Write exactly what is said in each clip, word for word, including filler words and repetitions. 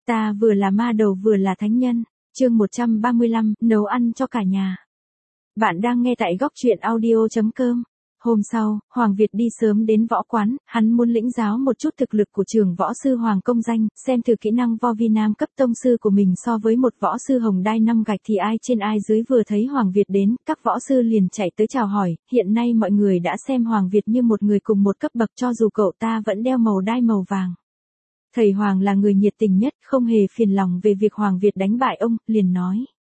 Ta vừa là ma đầu vừa là thánh nhân. Chương một trăm ba mươi lăm, nấu ăn cho cả nhà. Bạn đang nghe tại góc truyện audio chấm com. Hôm sau, Hoàng Việt đi sớm đến võ quán, hắn muốn lĩnh giáo một chút thực lực của trường võ sư Hoàng Công Danh, xem thử kỹ năng vo vi nam cấp tông sư của mình so với một võ sư hồng đai năm gạch thì ai trên ai dưới. Vừa thấy Hoàng Việt đến, các võ sư liền chạy tới chào hỏi, hiện nay mọi người đã xem Hoàng Việt như một người cùng một cấp bậc cho dù cậu ta vẫn đeo màu đai màu vàng. Thầy Hoàng là người nhiệt tình nhất, không hề phiền lòng về việc Hoàng Việt đánh bại ông, liền nói.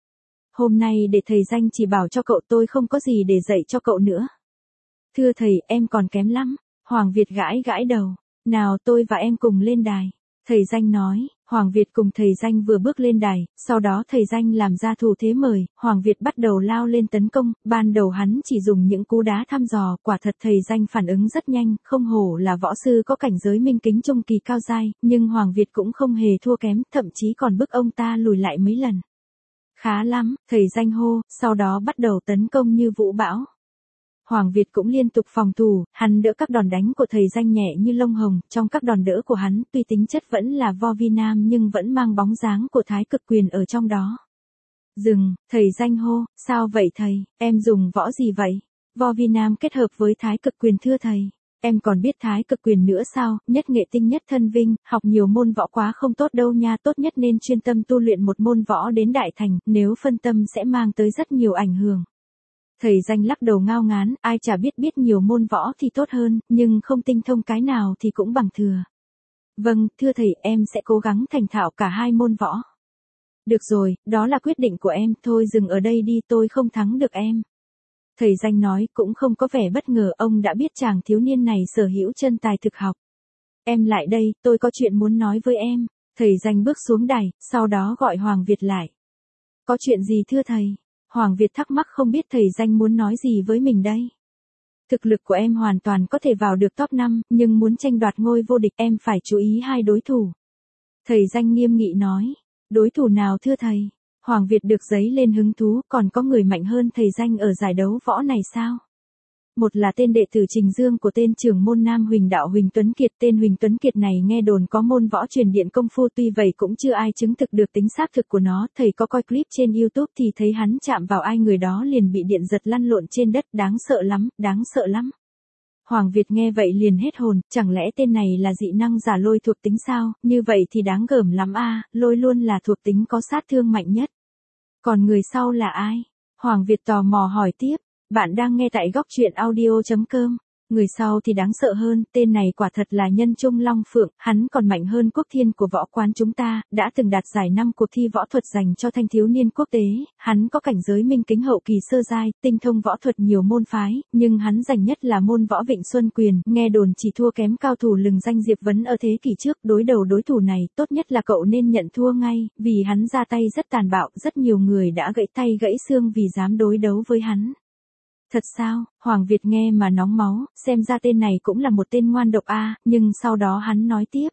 Hôm nay để thầy Danh chỉ bảo cho cậu, tôi không có gì để dạy cho cậu nữa. Thưa thầy, em còn kém lắm. Hoàng Việt gãi gãi đầu. Nào tôi và em cùng lên đài. Thầy Danh nói. Hoàng Việt cùng thầy Danh vừa bước lên đài, sau đó thầy Danh làm ra thủ thế mời, Hoàng Việt bắt đầu lao lên tấn công, ban đầu hắn chỉ dùng những cú đá thăm dò, quả thật thầy Danh phản ứng rất nhanh, không hổ là võ sư có cảnh giới minh kính trung kỳ cao giai, nhưng Hoàng Việt cũng không hề thua kém, thậm chí còn bức ông ta lùi lại mấy lần. Khá lắm, thầy Danh hô, sau đó bắt đầu tấn công như vũ bão. Hoàng Việt cũng liên tục phòng thủ, hắn đỡ các đòn đánh của thầy Danh nhẹ như lông hồng, trong các đòn đỡ của hắn, tuy tính chất vẫn là vo vi nam nhưng vẫn mang bóng dáng của thái cực quyền ở trong đó. Dừng, thầy Danh hô, sao vậy thầy, em dùng võ gì vậy? Vo vi nam kết hợp với thái cực quyền thưa thầy. Em còn biết thái cực quyền nữa sao, nhất nghệ tinh nhất thân vinh, học nhiều môn võ quá không tốt đâu nha, tốt nhất nên chuyên tâm tu luyện một môn võ đến đại thành, nếu phân tâm sẽ mang tới rất nhiều ảnh hưởng. Thầy Danh lắc đầu ngao ngán, ai chả biết biết nhiều môn võ thì tốt hơn, nhưng không tinh thông cái nào thì cũng bằng thừa. Vâng, thưa thầy, em sẽ cố gắng thành thạo cả hai môn võ. Được rồi, đó là quyết định của em, thôi dừng ở đây đi, tôi không thắng được em. Thầy Danh nói cũng không có vẻ bất ngờ, ông đã biết chàng thiếu niên này sở hữu chân tài thực học. Em lại đây, tôi có chuyện muốn nói với em. Thầy Danh bước xuống đài, sau đó gọi Hoàng Việt lại. Có chuyện gì thưa thầy? Hoàng Việt thắc mắc không biết thầy Danh muốn nói gì với mình đây. Thực lực của em hoàn toàn có thể vào được top năm, nhưng muốn tranh đoạt ngôi vô địch em phải chú ý hai đối thủ. Thầy Danh nghiêm nghị nói. Đối thủ nào thưa thầy? Hoàng Việt được dấy lên hứng thú, còn có người mạnh hơn thầy Danh ở giải đấu võ này sao? Một là tên đệ tử Trình Dương của tên trưởng môn Nam Huỳnh Đạo Huỳnh Tuấn Kiệt. Tên Huỳnh Tuấn Kiệt này nghe đồn có môn võ truyền điện công phu, tuy vậy cũng chưa ai chứng thực được tính xác thực của nó. Thầy có coi clip trên YouTube thì thấy hắn chạm vào ai người đó liền bị điện giật lăn lộn trên đất, đáng sợ lắm, đáng sợ lắm. Hoàng Việt nghe vậy liền hết hồn, chẳng lẽ tên này là dị năng giả lôi thuộc tính sao, như vậy thì đáng gờm lắm a, lôi luôn là thuộc tính có sát thương mạnh nhất. Còn người sau là ai? Hoàng Việt tò mò hỏi tiếp. Bạn đang nghe tại góc truyện audio chấm com. Người sau thì đáng sợ hơn, tên này quả thật là nhân trung long phượng, hắn còn mạnh hơn Quốc Thiên của võ quán chúng ta, đã từng đạt giải năm cuộc thi võ thuật dành cho thanh thiếu niên quốc tế, hắn có cảnh giới minh kính hậu kỳ sơ giai, tinh thông võ thuật nhiều môn phái, nhưng hắn giành nhất là môn võ Vịnh Xuân Quyền, nghe đồn chỉ thua kém cao thủ lừng danh Diệp Vấn ở thế kỷ trước. Đối đầu đối thủ này, tốt nhất là cậu nên nhận thua ngay, vì hắn ra tay rất tàn bạo, rất nhiều người đã gãy tay gãy xương vì dám đối đấu với hắn. Thật sao? Hoàng Việt nghe mà nóng máu, xem ra tên này cũng là một tên ngoan độc a, nhưng sau đó hắn nói tiếp.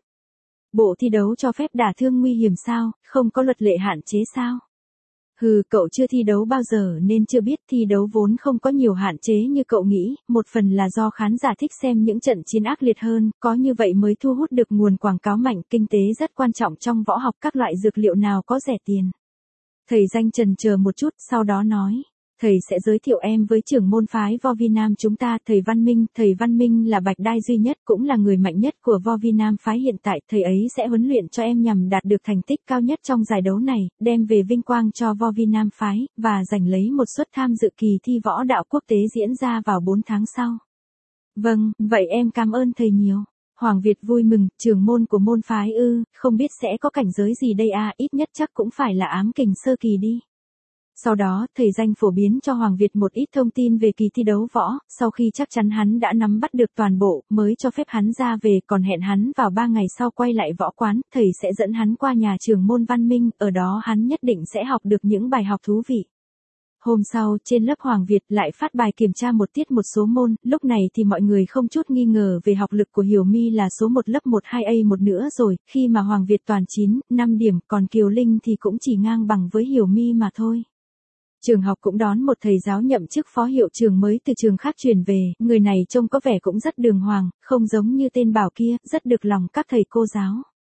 Bộ thi đấu cho phép đả thương nguy hiểm sao, không có luật lệ hạn chế sao? Hừ, cậu chưa thi đấu bao giờ nên chưa biết, thi đấu vốn không có nhiều hạn chế như cậu nghĩ, một phần là do khán giả thích xem những trận chiến ác liệt hơn, có như vậy mới thu hút được nguồn quảng cáo mạnh, kinh tế rất quan trọng trong võ học, các loại dược liệu nào có rẻ tiền. Thầy Danh chần chờ một chút, sau đó nói. Thầy sẽ giới thiệu em với trưởng môn phái vo vi nam chúng ta, thầy Văn Minh. Thầy Văn Minh là bạch đai duy nhất, cũng là người mạnh nhất của vo vi nam phái hiện tại. Thầy ấy sẽ huấn luyện cho em nhằm đạt được thành tích cao nhất trong giải đấu này, đem về vinh quang cho vo vi nam phái, và giành lấy một suất tham dự kỳ thi võ đạo quốc tế diễn ra vào bốn tháng sau. Vâng, vậy em cảm ơn thầy nhiều. Hoàng Việt vui mừng, trưởng môn của môn phái ư, không biết sẽ có cảnh giới gì đây à, ít nhất chắc cũng phải là ám kình sơ kỳ đi. Sau đó, thầy Danh phổ biến cho Hoàng Việt một ít thông tin về kỳ thi đấu võ, sau khi chắc chắn hắn đã nắm bắt được toàn bộ, mới cho phép hắn ra về, còn hẹn hắn vào ba ngày sau quay lại võ quán, thầy sẽ dẫn hắn qua nhà trưởng môn Văn Minh, ở đó hắn nhất định sẽ học được những bài học thú vị. Hôm sau, trên lớp Hoàng Việt lại phát bài kiểm tra một tiết một số môn, lúc này thì mọi người không chút nghi ngờ về học lực của Hiểu My là số một lớp một hai A một nữa rồi, khi mà Hoàng Việt toàn chín, năm điểm, còn Kiều Linh thì cũng chỉ ngang bằng với Hiểu My mà thôi. Trường học cũng đón một thầy giáo nhậm chức phó hiệu trường mới từ trường khác chuyển về, người này trông có vẻ cũng rất đường hoàng, không giống như tên bảo kia, rất được lòng các thầy cô giáo.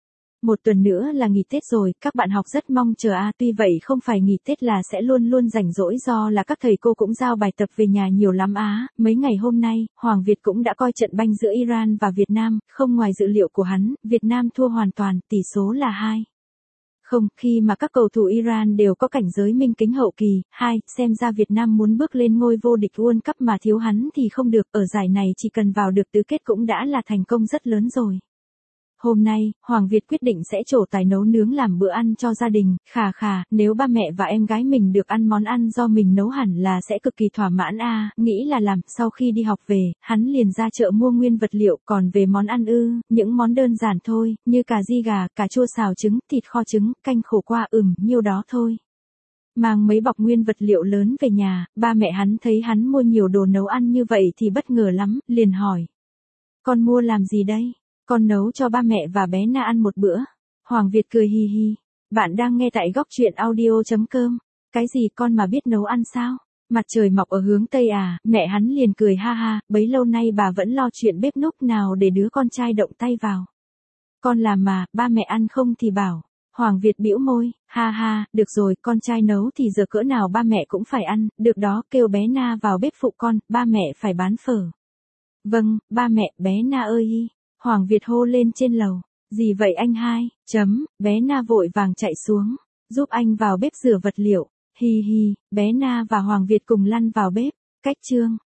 Một tuần nữa là nghỉ Tết rồi, các bạn học rất mong chờ à, tuy vậy không phải nghỉ Tết là sẽ luôn luôn rảnh rỗi do là các thầy cô cũng giao bài tập về nhà nhiều lắm á. Mấy ngày hôm nay, Hoàng Việt cũng đã coi trận banh giữa Iran và Việt Nam, không ngoài dự liệu của hắn, Việt Nam thua hoàn toàn, tỷ số là hai không, khi mà các cầu thủ Iran đều có cảnh giới minh kính hậu kỳ. Hai, xem ra Việt Nam muốn bước lên ngôi vô địch World Cup mà thiếu hắn thì không được, ở giải này chỉ cần vào được tứ kết cũng đã là thành công rất lớn rồi. Hôm nay, Hoàng Việt quyết định sẽ trổ tài nấu nướng làm bữa ăn cho gia đình, khà khà, nếu ba mẹ và em gái mình được ăn món ăn do mình nấu hẳn là sẽ cực kỳ thỏa mãn a. Nghĩ là làm, sau khi đi học về, hắn liền ra chợ mua nguyên vật liệu, còn về món ăn ư, những món đơn giản thôi, như cà ri gà, cà chua xào trứng, thịt kho trứng, canh khổ qua ừm, nhiêu đó thôi. Mang mấy bọc nguyên vật liệu lớn về nhà, ba mẹ hắn thấy hắn mua nhiều đồ nấu ăn như vậy thì bất ngờ lắm, liền hỏi. Con mua làm gì đây? Con nấu cho ba mẹ và bé Na ăn một bữa. Hoàng Việt cười hi hi. Bạn đang nghe tại góc truyện audio.com. Cái gì con mà biết nấu ăn sao? Mặt trời mọc ở hướng Tây à? Mẹ hắn liền cười ha ha, bấy lâu nay bà vẫn lo chuyện bếp núc nào để đứa con trai động tay vào. Con làm mà, ba mẹ ăn không thì bảo. Hoàng Việt bĩu môi, ha ha, được rồi, con trai nấu thì giờ cỡ nào ba mẹ cũng phải ăn, được đó, kêu bé Na vào bếp phụ con, ba mẹ phải bán phở. Vâng, ba mẹ, bé Na ơi hi. Hoàng Việt hô lên trên lầu. Gì vậy anh hai? Chấm, bé Na vội vàng chạy xuống. Giúp anh vào bếp rửa vật liệu. Hi hi, bé Na và Hoàng Việt cùng lăn vào bếp. Cách chương.